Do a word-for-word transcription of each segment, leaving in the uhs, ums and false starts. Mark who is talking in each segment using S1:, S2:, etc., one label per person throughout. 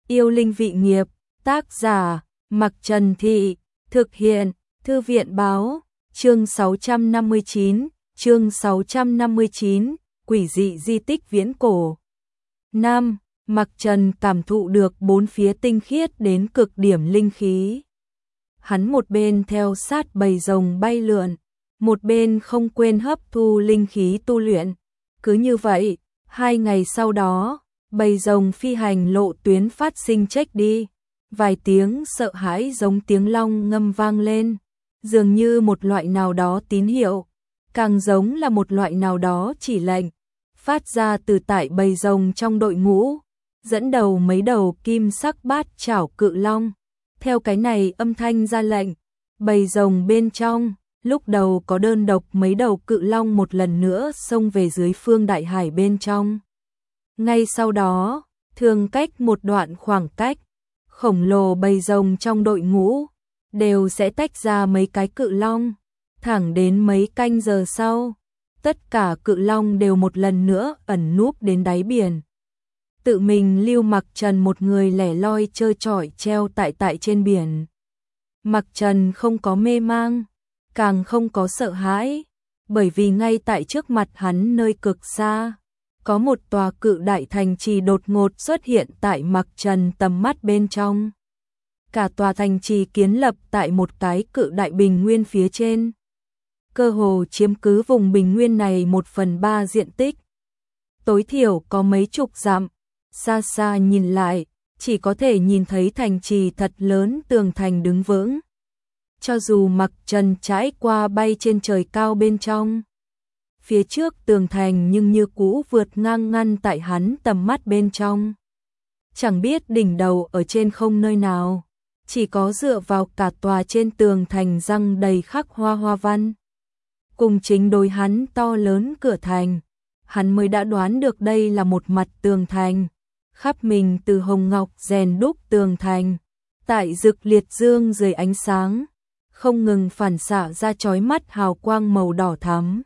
S1: Yêu linh vị nghiệp, tác giả, Mặc Trần Thị, thực hiện, Thư viện báo, chương sáu trăm năm mươi chín, chương sáu trăm năm mươi chín, quỷ dị di tích viễn cổ. năm. Mặc Trần cảm thụ được bốn phía tinh khiết đến cực điểm linh khí. Hắn một bên theo sát bầy rồng bay lượn, một bên không quên hấp thu linh khí tu luyện. Cứ như vậy, hai ngày sau đó, bầy rồng phi hành lộ tuyến phát sinh chết đi. Vài tiếng sợ hãi giống tiếng long ngâm vang lên, dường như một loại nào đó tín hiệu, càng giống là một loại nào đó chỉ lệnh, phát ra từ tại bầy rồng trong đội ngũ, dẫn đầu mấy đầu kim sắc bát chảo cự long. Theo cái này âm thanh ra lệnh, bầy rồng bên trong, lúc đầu có đơn độc mấy đầu cự long một lần nữa xông về dưới phương đại hải bên trong. Ngay sau đó, thường cách một đoạn khoảng cách, khổng lồ bầy rồng trong đội ngũ đều sẽ tách ra mấy cái cự long, thẳng đến mấy canh giờ sau, tất cả cự long đều một lần nữa ẩn núp đến đáy biển. Tự mình lưu Mặc Trần một người lẻ loi trơ trọi treo tại tại trên biển. Mặc Trần không có mê mang, càng không có sợ hãi, bởi vì ngay tại trước mặt hắn nơi cực xa, có một tòa cự đại thành trì đột ngột xuất hiện tại Mặc Trần tầm mắt bên trong. Cả tòa thành trì kiến lập tại một cái cự đại bình nguyên phía trên, cơ hồ chiếm cứ vùng bình nguyên này một phần ba diện tích. Tối thiểu có mấy chục dặm, xa xa nhìn lại, chỉ có thể nhìn thấy thành trì thật lớn tường thành đứng vững. Cho dù Mặc Trần trải qua bay trên trời cao bên trong, phía trước tường thành nhưng như cũ vượt ngang ngăn tại hắn tầm mắt bên trong. Chẳng biết đỉnh đầu ở trên không nơi nào, chỉ có dựa vào cả tòa trên tường thành răng đầy khắc hoa hoa văn. Cùng chính đối hắn to lớn cửa thành, hắn mới đã đoán được đây là một mặt tường thành, khắp mình từ hồng ngọc rèn đúc tường thành, tại rực liệt dương dưới ánh sáng, không ngừng phản xạ ra chói mắt hào quang màu đỏ thắm.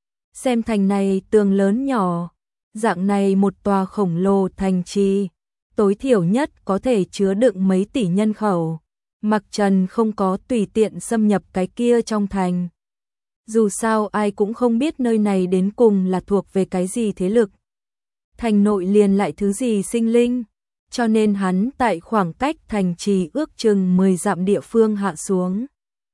S1: Xem thành này tường lớn nhỏ, dạng này một tòa khổng lồ thành trì, tối thiểu nhất có thể chứa đựng mấy tỷ nhân khẩu. Mặc Trần không có tùy tiện xâm nhập cái kia trong thành. Dù sao ai cũng không biết nơi này đến cùng là thuộc về cái gì thế lực. Thành nội liền lại thứ gì sinh linh, cho nên hắn tại khoảng cách thành trì ước chừng mười dặm địa phương hạ xuống.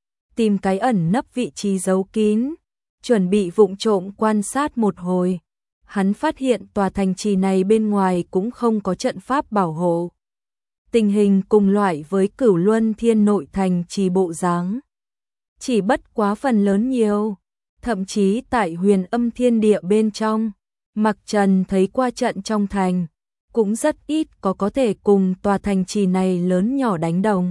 S1: Tìm cái ẩn nấp vị trí giấu kín, chuẩn bị vụng trộm quan sát một hồi. Hắn phát hiện tòa thành trì này bên ngoài cũng không có trận pháp bảo hộ. Tình hình cùng loại với Cửu Luân Thiên nội thành trì bộ dáng, chỉ bất quá phần lớn nhiều, thậm chí tại Huyền Âm Thiên địa bên trong, Mặc Trần thấy qua trận trong thành, cũng rất ít có có thể cùng tòa thành trì này lớn nhỏ đánh đồng.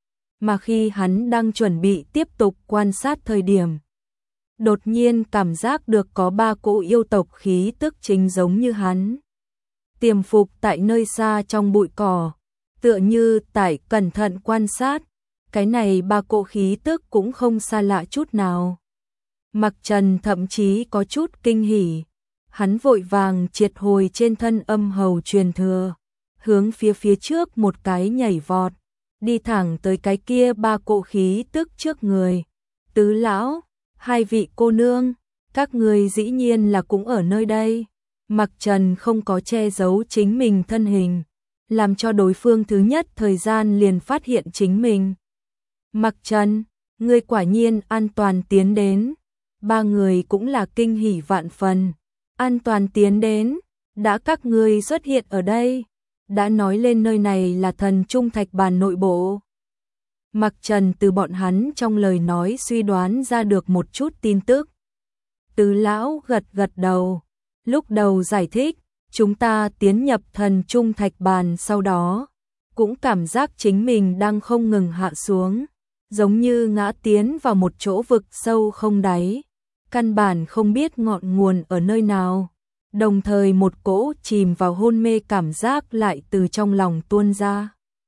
S1: Mà khi hắn đang chuẩn bị tiếp tục quan sát thời điểm, đột nhiên cảm giác được có ba cỗ yêu tộc khí tức chính giống như hắn, tiềm phục tại nơi xa trong bụi cỏ, tựa như tại cẩn thận quan sát, cái này ba cỗ khí tức cũng không xa lạ chút nào. Mặc Trần thậm chí có chút kinh hỉ, hắn vội vàng triệt hồi trên thân âm hầu truyền thừa, hướng phía phía trước một cái nhảy vọt, đi thẳng tới cái kia ba cỗ khí tức trước người. Tứ lão, hai vị cô nương, các người dĩ nhiên là cũng ở nơi đây. Mặc Trần không có che giấu chính mình thân hình, làm cho đối phương thứ nhất thời gian liền phát hiện chính mình. Mặc Trần, ngươi quả nhiên an toàn tiến đến. Ba người cũng là kinh hỉ vạn phần. An toàn tiến đến, đã các ngươi xuất hiện ở đây, đã nói lên nơi này là Thần Trung Thạch Bàn nội bộ. Mặc Trần từ bọn hắn trong lời nói suy đoán ra được một chút tin tức. Tứ lão gật gật đầu, lúc đầu giải thích, chúng ta tiến nhập Thần Trung Thạch Bàn sau đó, cũng cảm giác chính mình đang không ngừng hạ xuống, giống như ngã tiến vào một chỗ vực sâu không đáy, căn bản không biết ngọn nguồn ở nơi nào, đồng thời một cỗ chìm vào hôn mê cảm giác lại từ trong lòng tuôn ra.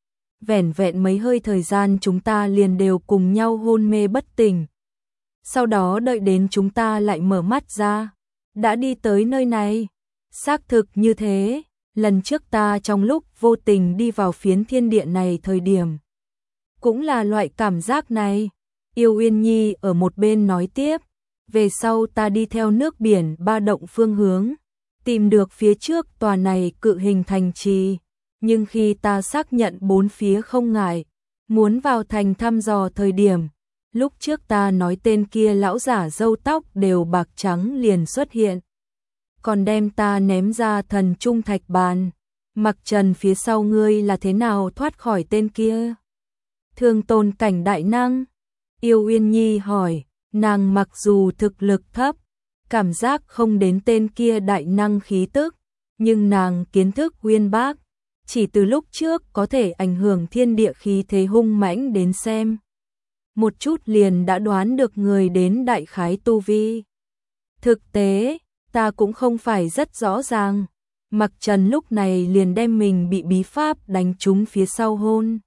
S1: Vẻn vẹn mấy hơi thời gian chúng ta liền đều cùng nhau hôn mê bất tỉnh. Sau đó đợi đến chúng ta lại mở mắt ra, đã đi tới nơi này. Xác thực như thế, lần trước ta trong lúc vô tình đi vào phiến thiên địa này thời điểm. Cũng là loại cảm giác này. Yêu Uyên Nhi ở một bên nói tiếp, về sau ta đi theo nước biển ba động phương hướng, tìm được phía trước tòa này cự hình thành trì, nhưng khi ta xác nhận bốn phía không ngại, muốn vào thành thăm dò thời điểm, lúc trước ta nói tên kia lão giả râu tóc đều bạc trắng liền xuất hiện, còn đem ta ném ra thần trung thạch bàn. Mặc Trần, phía sau ngươi là thế nào thoát khỏi tên kia? Thương tôn cảnh đại năng? Yêu Uyên Nhi hỏi. Nàng mặc dù thực lực thấp, cảm giác không đến tên kia đại năng khí tức, nhưng nàng kiến thức uyên bác, chỉ từ lúc trước có thể ảnh hưởng thiên địa khí thế hung mãnh đến xem. Một chút liền đã đoán được người đến đại khái tu vi. Thực tế, ta cũng không phải rất rõ ràng. Mặc Trần lúc này liền đem mình bị bí pháp đánh trúng phía sau hôn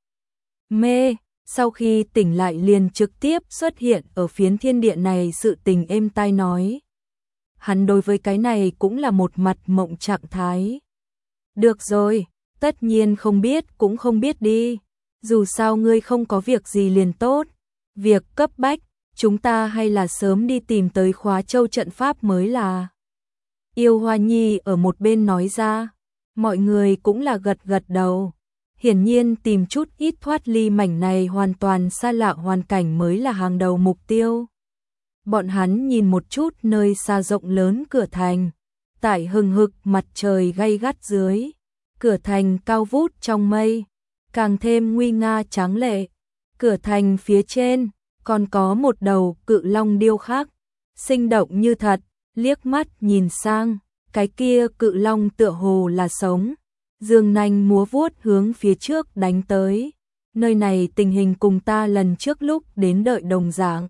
S1: mê. Sau khi tỉnh lại liền trực tiếp xuất hiện ở phiến thiên địa này, sự tình êm tai nói. Hắn đối với cái này cũng là một mặt mộng trạng thái. Được rồi, tất nhiên không biết cũng không biết đi. Dù sao ngươi không có việc gì liền tốt. Việc cấp bách, chúng ta hay là sớm đi tìm tới Khóa Châu trận pháp mới là. Yêu Hoa Nhi ở một bên nói ra. Mọi người cũng là gật gật đầu. Hiển nhiên tìm chút ít thoát ly mảnh này hoàn toàn xa lạ hoàn cảnh mới là hàng đầu mục tiêu. Bọn hắn nhìn một chút nơi xa rộng lớn cửa thành, tại hừng hực mặt trời gay gắt dưới, cửa thành cao vút trong mây, càng thêm nguy nga tráng lệ. Cửa thành phía trên còn có một đầu cự long điêu khắc, sinh động như thật, liếc mắt nhìn sang, cái kia cự long tựa hồ là sống. Dương nanh múa vuốt hướng phía trước đánh tới. Nơi này tình hình cùng ta lần trước lúc đến đợi đồng dạng.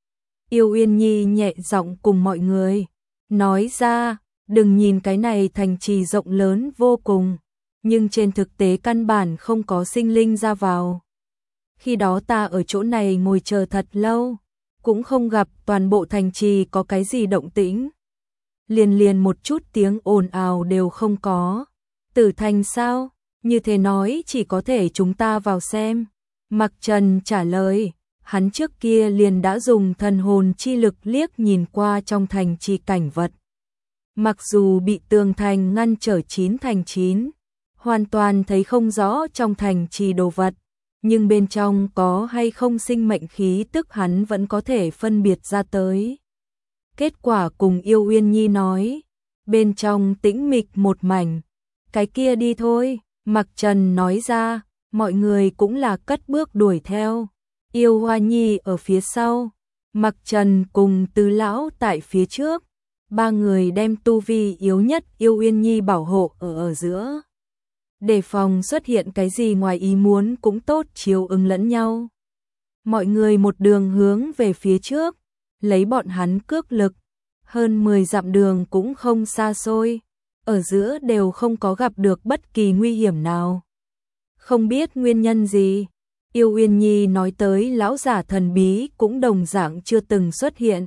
S1: Yêu Uyên Nhi nhẹ giọng cùng mọi người nói ra, đừng nhìn cái này thành trì rộng lớn vô cùng, nhưng trên thực tế căn bản không có sinh linh ra vào. Khi đó ta ở chỗ này ngồi chờ thật lâu, cũng không gặp toàn bộ thành trì có cái gì động tĩnh. Liền liền một chút tiếng ồn ào đều không có. Tử thành sao? Như thế nói chỉ có thể chúng ta vào xem. Mặc Trần trả lời, hắn trước kia liền đã dùng thần hồn chi lực liếc nhìn qua trong thành trì cảnh vật. Mặc dù bị tường thành ngăn trở chín thành chín, hoàn toàn thấy không rõ trong thành trì đồ vật, nhưng bên trong có hay không sinh mệnh khí tức hắn vẫn có thể phân biệt ra tới. Kết quả cùng Yêu Uyên Nhi nói, bên trong tĩnh mịch một mảnh. Cái kia đi thôi, Mặc Trần nói ra, mọi người cũng là cất bước đuổi theo. Yêu Hoa Nhi ở phía sau, Mặc Trần cùng Tứ Lão tại phía trước. Ba người đem tu vi yếu nhất Yêu Uyên Nhi bảo hộ ở ở giữa. Để phòng xuất hiện cái gì ngoài ý muốn cũng tốt chiếu ứng lẫn nhau. Mọi người một đường hướng về phía trước, lấy bọn hắn cước lực. Hơn mười dặm đường cũng không xa xôi. Ở giữa đều không có gặp được bất kỳ nguy hiểm nào. Không biết nguyên nhân gì, Yêu Uyên Nhi nói tới lão giả thần bí cũng đồng dạng chưa từng xuất hiện.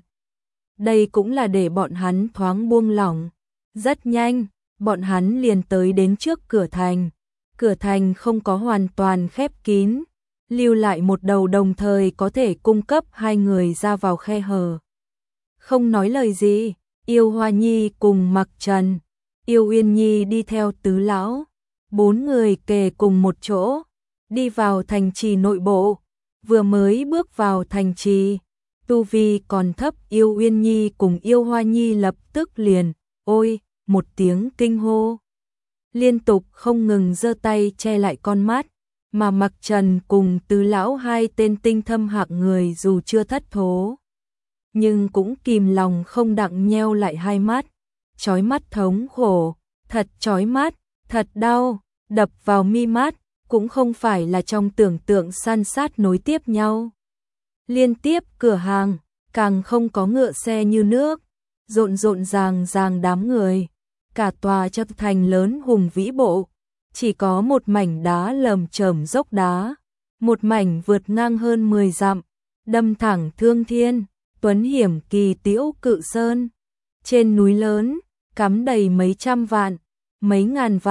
S1: Đây cũng là để bọn hắn thoáng buông lỏng. Rất nhanh, bọn hắn liền tới đến trước cửa thành. Cửa thành không có hoàn toàn khép kín, lưu lại một đầu đồng thời có thể cung cấp hai người ra vào khe hở. Không nói lời gì, Yêu Hoa Nhi cùng Mặc Trần, Yêu Uyên Nhi đi theo Tứ Lão, bốn người kề cùng một chỗ, đi vào thành trì nội bộ. Vừa mới bước vào thành trì, tu vi còn thấp Yêu Uyên Nhi cùng Yêu Hoa Nhi lập tức liền, ôi, một tiếng kinh hô. Liên tục không ngừng giơ tay che lại con mắt, mà Mặc Trần cùng Tứ Lão hai tên tinh thâm hạng người dù chưa thất thố, nhưng cũng kìm lòng không đặng nheo lại hai mắt. Chói mắt thống khổ, thật chói mắt, thật đau, đập vào mi mắt, cũng không phải là trong tưởng tượng san sát nối tiếp nhau. Liên tiếp cửa hàng, càng không có ngựa xe như nước, rộn rộn ràng ràng đám người, cả tòa chợ thành lớn hùng vĩ bộ, chỉ có một mảnh đá lởm chởm dốc đá, một mảnh vượt ngang hơn mười dặm, đâm thẳng thương thiên, tuấn hiểm kỳ tiễu cự sơn. Trên núi lớn, cắm đầy mấy trăm vạn, mấy ngàn vạn,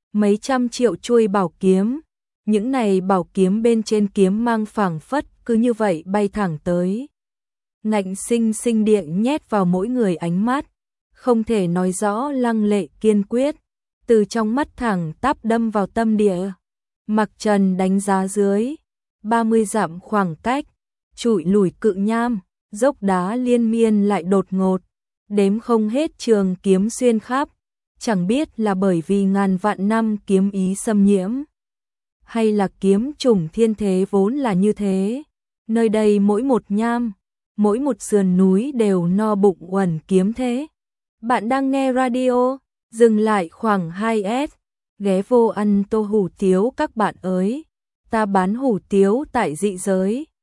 S1: mấy trăm triệu chuôi bảo kiếm, những này bảo kiếm bên trên kiếm mang phảng phất cứ như vậy bay thẳng tới. Ngạnh sinh sinh điện nhét vào mỗi người ánh mắt, không thể nói rõ lăng lệ kiên quyết, từ trong mắt thẳng tắp đâm vào tâm địa. Mặc Trần đánh giá dưới, ba mươi dặm khoảng cách, trụi lùi cự nham, dốc đá liên miên lại đột ngột, đếm không hết trường kiếm xuyên khắp, chẳng biết là bởi vì ngàn vạn năm kiếm ý xâm nhiễm, hay là kiếm trùng thiên thế vốn là như thế. Nơi đây mỗi một nham, mỗi một sườn núi đều no bụng uẩn kiếm thế. Bạn đang nghe radio, dừng lại khoảng hai s, ghé vô ăn tô hủ tiếu các bạn ơi. Ta bán hủ tiếu tại dị giới.